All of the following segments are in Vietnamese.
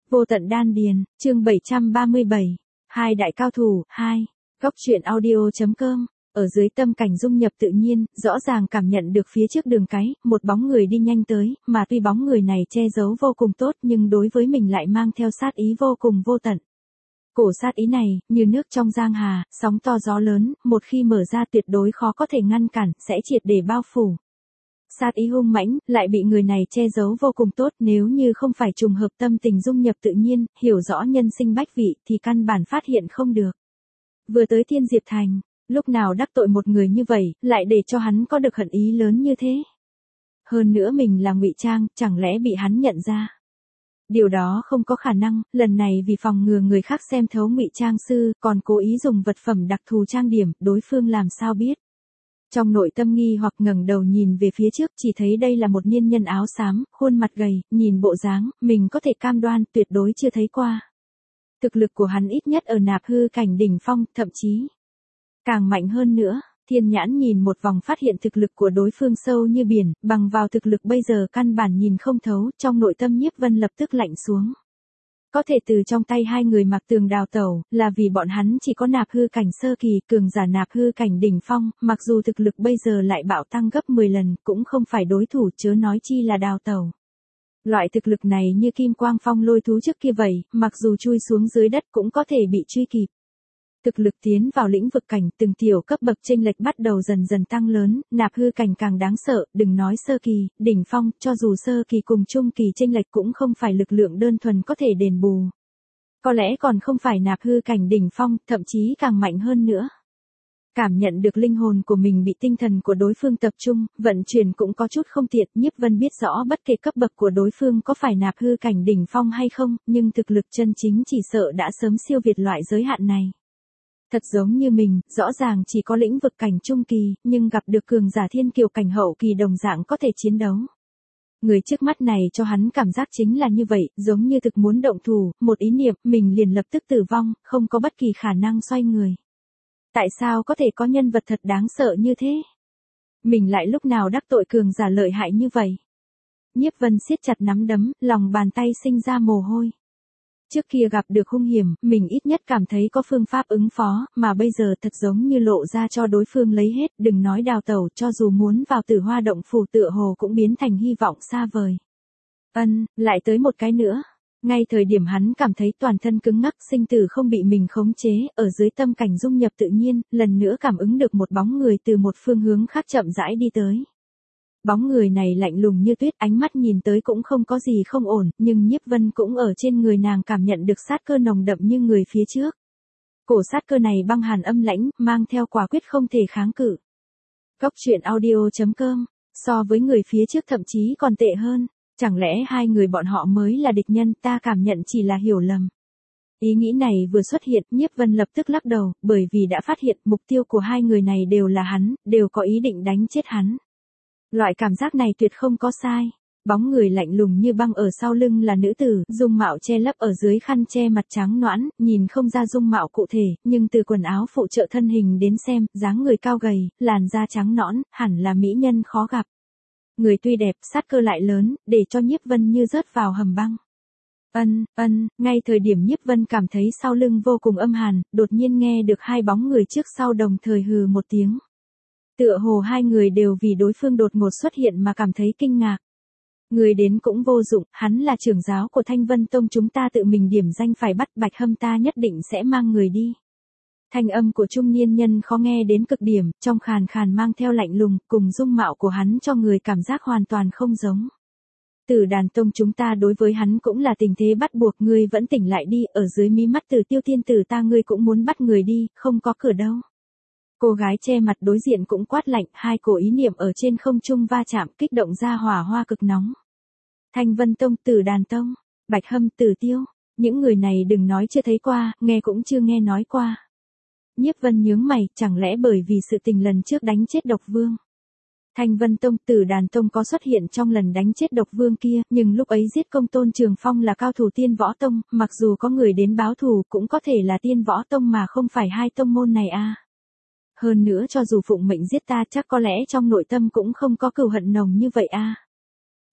Vô tận đan điền, chương 737. Hai đại cao thủ, 2. Góc truyện audio.com. Ở dưới tâm cảnh dung nhập tự nhiên, rõ ràng cảm nhận được phía trước đường cái, một bóng người đi nhanh tới, mà tuy bóng người này che giấu vô cùng tốt nhưng đối với mình lại mang theo sát ý vô cùng vô tận. Cổ sát ý này, như nước trong giang hà, sóng to gió lớn, một khi mở ra tuyệt đối khó có thể ngăn cản, sẽ triệt để bao phủ. Sát ý hung mãnh, lại bị người này che giấu vô cùng tốt, nếu như không phải trùng hợp tâm tình dung nhập tự nhiên, hiểu rõ nhân sinh bách vị thì căn bản phát hiện không được. Vừa tới Thiên Diệp Thành, lúc nào đắc tội một người như vậy, lại để cho hắn có được hận ý lớn như thế. Hơn nữa mình là ngụy trang, chẳng lẽ bị hắn nhận ra. Điều đó không có khả năng, lần này vì phòng ngừa người khác xem thấu ngụy trang sư, còn cố ý dùng vật phẩm đặc thù trang điểm, đối phương làm sao biết. Trong nội tâm nghi hoặc ngẩng đầu nhìn về phía trước, chỉ thấy đây là một niên nhân áo xám, khuôn mặt gầy, nhìn bộ dáng, mình có thể cam đoan tuyệt đối chưa thấy qua. Thực lực của hắn ít nhất ở nạp hư cảnh đỉnh phong, thậm chí càng mạnh hơn nữa. Thiên nhãn nhìn một vòng phát hiện thực lực của đối phương sâu như biển, bằng vào thực lực bây giờ căn bản nhìn không thấu, trong nội tâm Nhiếp Vân lập tức lạnh xuống. Có thể từ trong tay hai người Mạc Tường đào tẩu, là vì bọn hắn chỉ có nạp hư cảnh sơ kỳ, cường giả nạp hư cảnh đỉnh phong, mặc dù thực lực bây giờ lại bạo tăng gấp 10 lần, cũng không phải đối thủ, chớ nói chi là đào tẩu. Loại thực lực này như Kim Quang Phong lôi thú trước kia vậy, mặc dù chui xuống dưới đất cũng có thể bị truy kịp. Thực lực tiến vào lĩnh vực cảnh, từng tiểu cấp bậc chênh lệch bắt đầu dần dần tăng lớn, nạp hư cảnh càng đáng sợ, đừng nói sơ kỳ, đỉnh phong, cho dù sơ kỳ cùng trung kỳ chênh lệch cũng không phải lực lượng đơn thuần có thể đền bù. Có lẽ còn không phải nạp hư cảnh đỉnh phong, thậm chí càng mạnh hơn nữa. Cảm nhận được linh hồn của mình bị tinh thần của đối phương tập trung, vận chuyển cũng có chút không tiện, Nhiếp Vân biết rõ bất kể cấp bậc của đối phương có phải nạp hư cảnh đỉnh phong hay không, nhưng thực lực chân chính chỉ sợ đã sớm siêu việt loại giới hạn này. Thật giống như mình, rõ ràng chỉ có lĩnh vực cảnh trung kỳ, nhưng gặp được cường giả thiên kiều cảnh hậu kỳ đồng dạng có thể chiến đấu. Người trước mắt này cho hắn cảm giác chính là như vậy, giống như thực muốn động thủ, một ý niệm, mình liền lập tức tử vong, không có bất kỳ khả năng xoay người. Tại sao có thể có nhân vật thật đáng sợ như thế? Mình lại lúc nào đắc tội cường giả lợi hại như vậy? Nhiếp Vân siết chặt nắm đấm, lòng bàn tay sinh ra mồ hôi. Trước kia gặp được hung hiểm, mình ít nhất cảm thấy có phương pháp ứng phó, mà bây giờ thật giống như lộ ra cho đối phương lấy hết, đừng nói đào tẩu, cho dù muốn vào Tử Hoa động phủ tựa hồ cũng biến thành hy vọng xa vời. Lại tới một cái nữa. Ngay thời điểm hắn cảm thấy toàn thân cứng ngắc, sinh tử không bị mình khống chế, ở dưới tâm cảnh dung nhập tự nhiên, lần nữa cảm ứng được một bóng người từ một phương hướng khác chậm rãi đi tới. Bóng người này lạnh lùng như tuyết, ánh mắt nhìn tới cũng không có gì không ổn, nhưng Nhiếp Vân cũng ở trên người nàng cảm nhận được sát cơ nồng đậm như người phía trước. Cổ sát cơ này băng hàn âm lãnh, mang theo quả quyết không thể kháng cự. Góc truyện audio.com, so với người phía trước thậm chí còn tệ hơn, chẳng lẽ hai người bọn họ mới là địch nhân, ta cảm nhận chỉ là hiểu lầm. Ý nghĩ này vừa xuất hiện, Nhiếp Vân lập tức lắc đầu, bởi vì đã phát hiện mục tiêu của hai người này đều là hắn, đều có ý định đánh chết hắn. Loại cảm giác này tuyệt không có sai. Bóng người lạnh lùng như băng ở sau lưng là nữ tử, dung mạo che lấp ở dưới khăn che mặt trắng nõn, nhìn không ra dung mạo cụ thể, nhưng từ quần áo phụ trợ thân hình đến xem, dáng người cao gầy, làn da trắng nõn, hẳn là mỹ nhân khó gặp. Người tuy đẹp, sát cơ lại lớn, để cho Nhiếp Vân như rớt vào hầm băng. Ngay thời điểm Nhiếp Vân cảm thấy sau lưng vô cùng âm hàn, đột nhiên nghe được hai bóng người trước sau đồng thời hừ một tiếng. Tựa hồ hai người đều vì đối phương đột ngột xuất hiện mà cảm thấy kinh ngạc. Người đến cũng vô dụng, hắn là trưởng giáo của Thanh Vân Tông, chúng ta tự mình điểm danh phải bắt Bạch Hâm, ta nhất định sẽ mang người đi. Thanh âm của trung niên nhân khó nghe đến cực điểm, trong khàn khàn mang theo lạnh lùng, cùng dung mạo của hắn cho người cảm giác hoàn toàn không giống. Tử Đàn Tông chúng ta đối với hắn cũng là tình thế bắt buộc, ngươi vẫn tỉnh lại đi, ở dưới mí mắt Tử Tiêu tiên tử ta ngươi cũng muốn bắt người đi, không có cửa đâu. Cô gái che mặt đối diện cũng quát lạnh, hai cổ ý niệm ở trên không trung va chạm, kích động ra hỏa hoa cực nóng. Thanh Vân Tông, Tử Đàn Tông, Bạch Hâm, Tử Tiêu, những người này đừng nói chưa thấy qua, nghe cũng chưa nghe nói qua. Nhiếp Vân nhướng mày, chẳng lẽ bởi vì sự tình lần trước đánh chết Độc Vương. Thanh Vân Tông, Tử Đàn Tông có xuất hiện trong lần đánh chết Độc Vương kia, nhưng lúc ấy giết Công Tôn Trường Phong là cao thủ Tiên Võ Tông, mặc dù có người đến báo thù cũng có thể là Tiên Võ Tông mà không phải hai tông môn này a. Hơn nữa cho dù phụng mệnh giết ta chắc có lẽ trong nội tâm cũng không có cừu hận nồng như vậy a.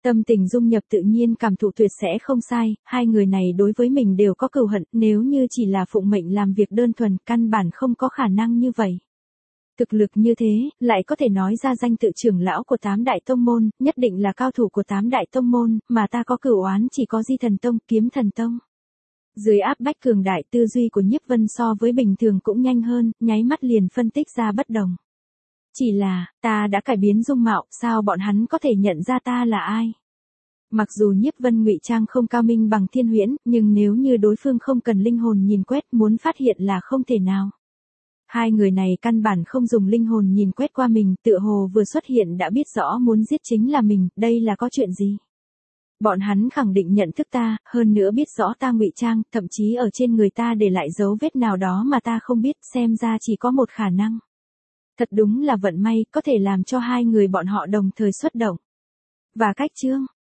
Tâm tình dung nhập tự nhiên cảm thụ tuyệt sẽ không sai, hai người này đối với mình đều có cừu hận, nếu như chỉ là phụng mệnh làm việc đơn thuần, căn bản không có khả năng như vậy. Thực lực như thế, lại có thể nói ra danh tự trưởng lão của 8 đại tông môn, nhất định là cao thủ của 8 đại tông môn, mà ta có cửu oán chỉ có Di Thần Tông, Kiếm Thần Tông. Dưới áp bách cường đại, tư duy của Nhiếp Vân so với bình thường cũng nhanh hơn, nháy mắt liền phân tích ra bất đồng. Chỉ là, ta đã cải biến dung mạo, sao bọn hắn có thể nhận ra ta là ai? Mặc dù Nhiếp Vân ngụy trang không cao minh bằng Thiên Huyễn, nhưng nếu như đối phương không cần linh hồn nhìn quét, muốn phát hiện là không thể nào. Hai người này căn bản không dùng linh hồn nhìn quét qua mình, tựa hồ vừa xuất hiện đã biết rõ muốn giết chính là mình, đây là có chuyện gì? Bọn hắn khẳng định nhận thức ta, hơn nữa biết rõ ta ngụy trang, thậm chí ở trên người ta để lại dấu vết nào đó mà ta không biết, xem ra chỉ có một khả năng. Thật đúng là vận may, có thể làm cho hai người bọn họ đồng thời xuất động. Và cách chương